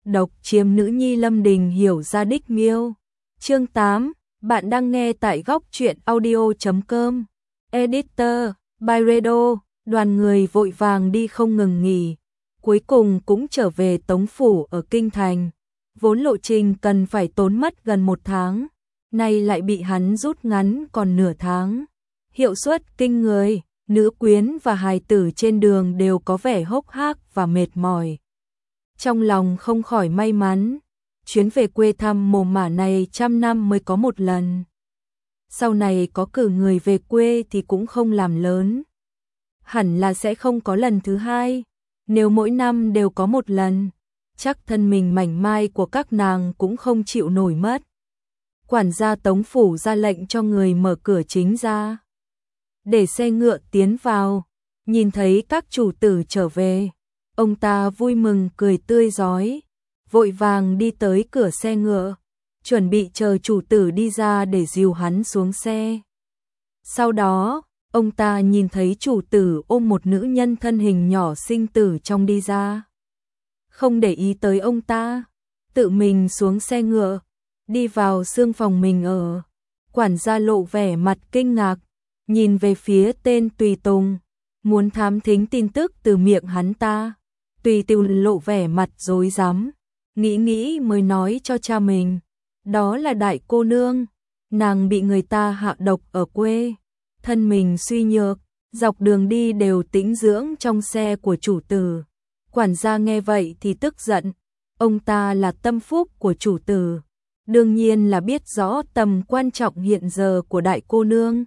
độc chiếm nữ nhi Lâm Đình hiểu ra đích miêu. Chương 8, bạn đang nghe tại góc truyện audio.com. Editor, by Redo, đoàn người vội vàng đi không ngừng nghỉ. Cuối cùng cũng trở về Tống Phủ ở Kinh Thành. Vốn lộ trình cần phải tốn mất gần 1 tháng. Nay lại bị hắn rút ngắn còn nửa tháng. Hiệu suất kinh người, nữ quyến và hài tử trên đường đều có vẻ hốc hác và mệt mỏi. Trong lòng không khỏi may mắn, chuyến về quê thăm mồ mả này trăm năm mới có một lần. Sau này có cử người về quê thì cũng không làm lớn. Hẳn là sẽ không có lần thứ hai, nếu mỗi năm đều có một lần, chắc thân mình mảnh mai của các nàng cũng không chịu nổi mất. Quản gia Tống Phủ ra lệnh cho người mở cửa chính ra, để xe ngựa tiến vào. Nhìn thấy các chủ tử trở về, ông ta vui mừng cười tươi rói, vội vàng đi tới cửa xe ngựa, chuẩn bị chờ chủ tử đi ra để dìu hắn xuống xe. Sau đó, ông ta nhìn thấy chủ tử ôm một nữ nhân thân hình nhỏ xinh từ trong đi ra. Không để ý tới ông ta, tự mình xuống xe ngựa, đi vào xương phòng mình ở. Quản gia lộ vẻ mặt kinh ngạc, nhìn về phía tên Tùy Tùng, muốn thám thính tin tức từ miệng hắn ta. Tùy Tùng lộ vẻ mặt rối rắm, nghĩ mới nói cho cha mình, đó là đại cô nương, nàng bị người ta hạ độc ở quê, thân mình suy nhược, dọc đường đi đều tĩnh dưỡng trong xe của chủ tử. Quản gia nghe vậy thì tức giận, ông ta là tâm phúc của chủ tử, đương nhiên là biết rõ tầm quan trọng hiện giờ của đại cô nương.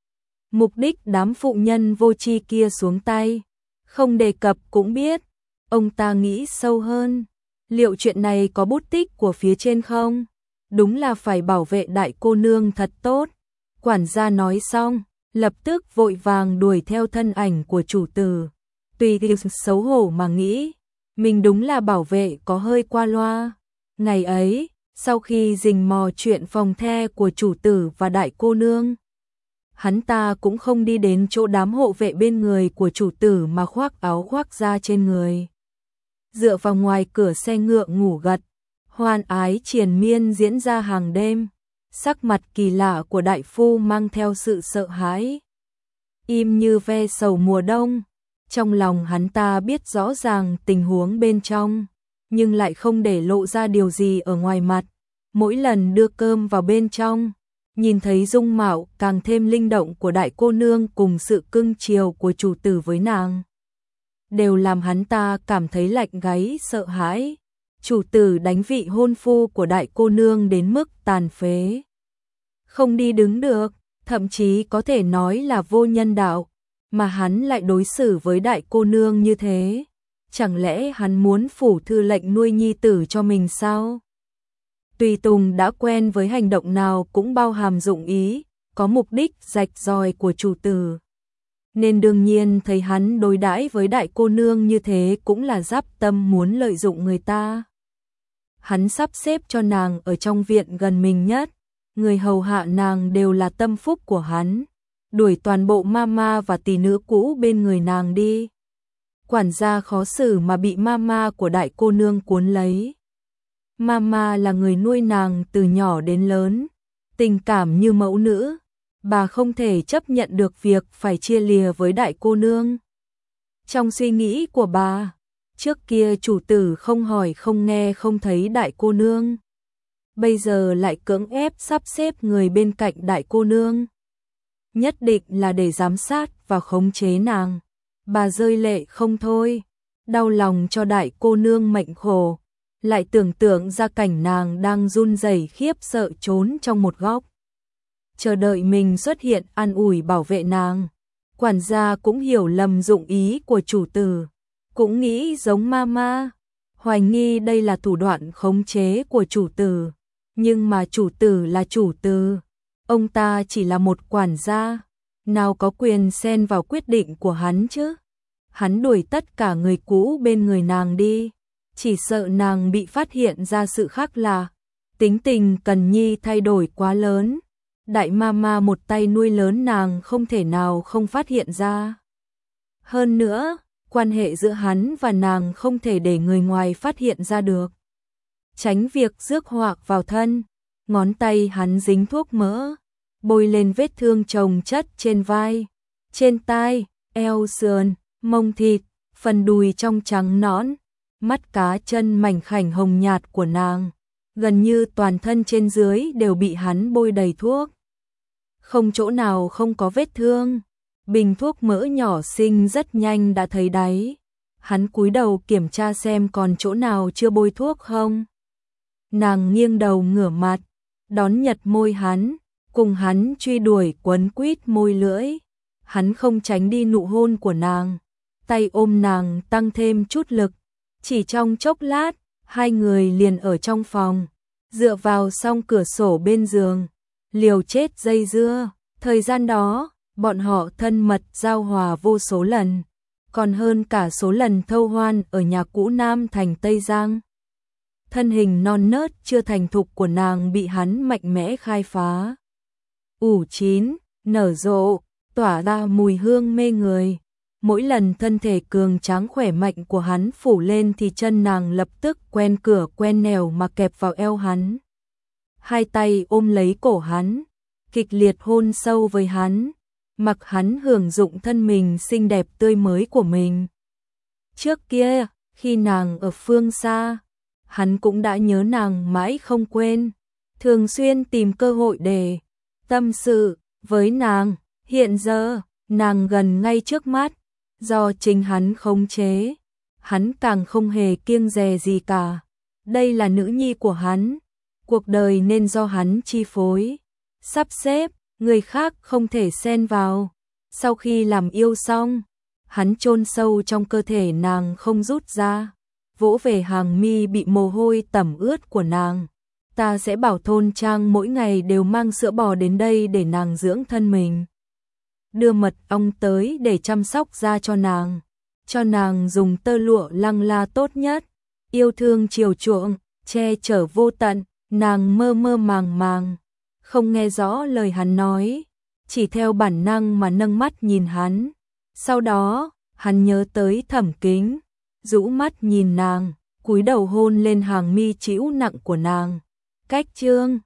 Mục đích đám phụ nhân vô tri kia xuống tay, không đề cập cũng biết. Ông ta nghĩ sâu hơn, liệu chuyện này có bút tích của phía trên không? Đúng là phải bảo vệ đại cô nương thật tốt. Quản gia nói xong, lập tức vội vàng đuổi theo thân ảnh của chủ tử. Tùy xấu hổ mà nghĩ, mình đúng là bảo vệ có hơi qua loa. Ngày ấy, sau khi rình mò chuyện phòng the của chủ tử và đại cô nương, hắn ta cũng không đi đến chỗ đám hộ vệ bên người của chủ tử mà khoác áo khoác da trên người. Dựa vào ngoài cửa xe ngựa ngủ gật, hoan ái triền miên diễn ra hàng đêm. Sắc mặt kỳ lạ của đại phu mang theo sự sợ hãi, im như ve sầu mùa đông. Trong lòng hắn ta biết rõ ràng tình huống bên trong, nhưng lại không để lộ ra điều gì ở ngoài mặt. Mỗi lần đưa cơm vào bên trong, nhìn thấy dung mạo càng thêm linh động của đại cô nương cùng sự cưng chiều của chủ tử với nàng, đều làm hắn ta cảm thấy lạnh gáy sợ hãi. Chủ tử đánh vị hôn phu của đại cô nương đến mức tàn phế, không đi đứng được, thậm chí có thể nói là vô nhân đạo, mà hắn lại đối xử với đại cô nương như thế. Chẳng lẽ hắn muốn phủ thư lệnh nuôi nhi tử cho mình sao? Tùy Tùng đã quen với hành động nào cũng bao hàm dụng ý, có mục đích rạch ròi của chủ tử, nên đương nhiên thấy hắn đối đãi với đại cô nương như thế cũng là giáp tâm muốn lợi dụng người ta. Hắn sắp xếp cho nàng ở trong viện gần mình nhất, người hầu hạ nàng đều là tâm phúc của hắn, đuổi toàn bộ mama và tỷ nữ cũ bên người nàng đi. Quản gia khó xử mà bị mama của đại cô nương cuốn lấy. Mama là người nuôi nàng từ nhỏ đến lớn, tình cảm như mẫu nữ, bà không thể chấp nhận được việc phải chia lìa với đại cô nương. Trong suy nghĩ của bà, trước kia chủ tử không hỏi không nghe không thấy đại cô nương, bây giờ lại cưỡng ép sắp xếp người bên cạnh đại cô nương, nhất định là để giám sát và khống chế nàng. Bà rơi lệ không thôi, đau lòng cho đại cô nương mệnh khổ, lại tưởng tượng ra cảnh nàng đang run rẩy khiếp sợ trốn trong một góc, chờ đợi mình xuất hiện an ủi bảo vệ nàng. Quản gia cũng hiểu lầm dụng ý của chủ tử, cũng nghĩ giống mama, hoài nghi đây là thủ đoạn khống chế của chủ tử, nhưng mà chủ tử là chủ tử, ông ta chỉ là một quản gia, nào có quyền xen vào quyết định của hắn chứ. Hắn đuổi tất cả người cũ bên người nàng đi, chỉ sợ nàng bị phát hiện ra sự khác lạ. Tính tình Cần Nhi thay đổi quá lớn, đại mama một tay nuôi lớn nàng không thể nào không phát hiện ra. Hơn nữa, quan hệ giữa hắn và nàng không thể để người ngoài phát hiện ra được. tránh việc rước họa vào thân. Ngón tay hắn dính thuốc mỡ, bôi lên vết thương chồng chất trên vai, trên tai, eo sườn, mông thịt, phần đùi trong trắng nõn, mắt cá chân mảnh khảnh hồng nhạt của nàng. Gần như toàn thân trên dưới đều bị hắn bôi đầy thuốc. Không chỗ nào không có vết thương. Bình thuốc mỡ nhỏ xinh rất nhanh đã thấy đáy. Hắn cúi đầu kiểm tra xem còn chỗ nào chưa bôi thuốc không. Nàng nghiêng đầu ngửa mặt, đón nhật môi hắn, cùng hắn truy đuổi quấn quýt môi lưỡi. Hắn không tránh đi nụ hôn của nàng, tay ôm nàng tăng thêm chút lực. Chỉ trong chốc lát, hai người liền ở trong phòng, dựa vào song cửa sổ bên giường, liều chết dây dưa. Thời gian đó, bọn họ thân mật giao hòa vô số lần, còn hơn cả số lần thâu hoan ở nhà cũ Nam Thành Tây Giang. Thân hình non nớt chưa thành thục của nàng bị hắn mạnh mẽ khai phá. Ủ chín, nở rộ, tỏa ra mùi hương mê người. Mỗi lần thân thể cường tráng khỏe mạnh của hắn phủ lên thì chân nàng lập tức quen cửa quen nẻo mà kẹp vào eo hắn. Hai tay ôm lấy cổ hắn, kịch liệt hôn sâu với hắn, mặc hắn hưởng dụng thân mình xinh đẹp tươi mới của mình. Trước kia, khi nàng ở phương xa, hắn cũng đã nhớ nàng mãi không quên, thường xuyên tìm cơ hội để tâm sự với nàng. Hiện giờ, nàng gần ngay trước mắt, do chính hắn khống chế, hắn càng không hề kiêng dè gì cả. Đây là nữ nhi của hắn, cuộc đời nên do hắn chi phối, sắp xếp, người khác không thể xen vào. Sau khi làm yêu xong, hắn chôn sâu trong cơ thể nàng không rút ra, vỗ về hàng mi bị mồ hôi tẩm ướt của nàng. Ta sẽ bảo thôn trang mỗi ngày đều mang sữa bò đến đây để nàng dưỡng thân mình. Đưa mật ong tới để chăm sóc da cho nàng dùng tơ lụa lăng la tốt nhất, yêu thương chiều chuộng, che chở vô tận. Nàng mơ mơ màng màng, không nghe rõ lời hắn nói, chỉ theo bản năng mà nâng mắt nhìn hắn. Sau đó, hắn nhớ tới Thẩm Kính, rũ mắt nhìn nàng, cúi đầu hôn lên hàng mi trĩu nặng của nàng. Cách chương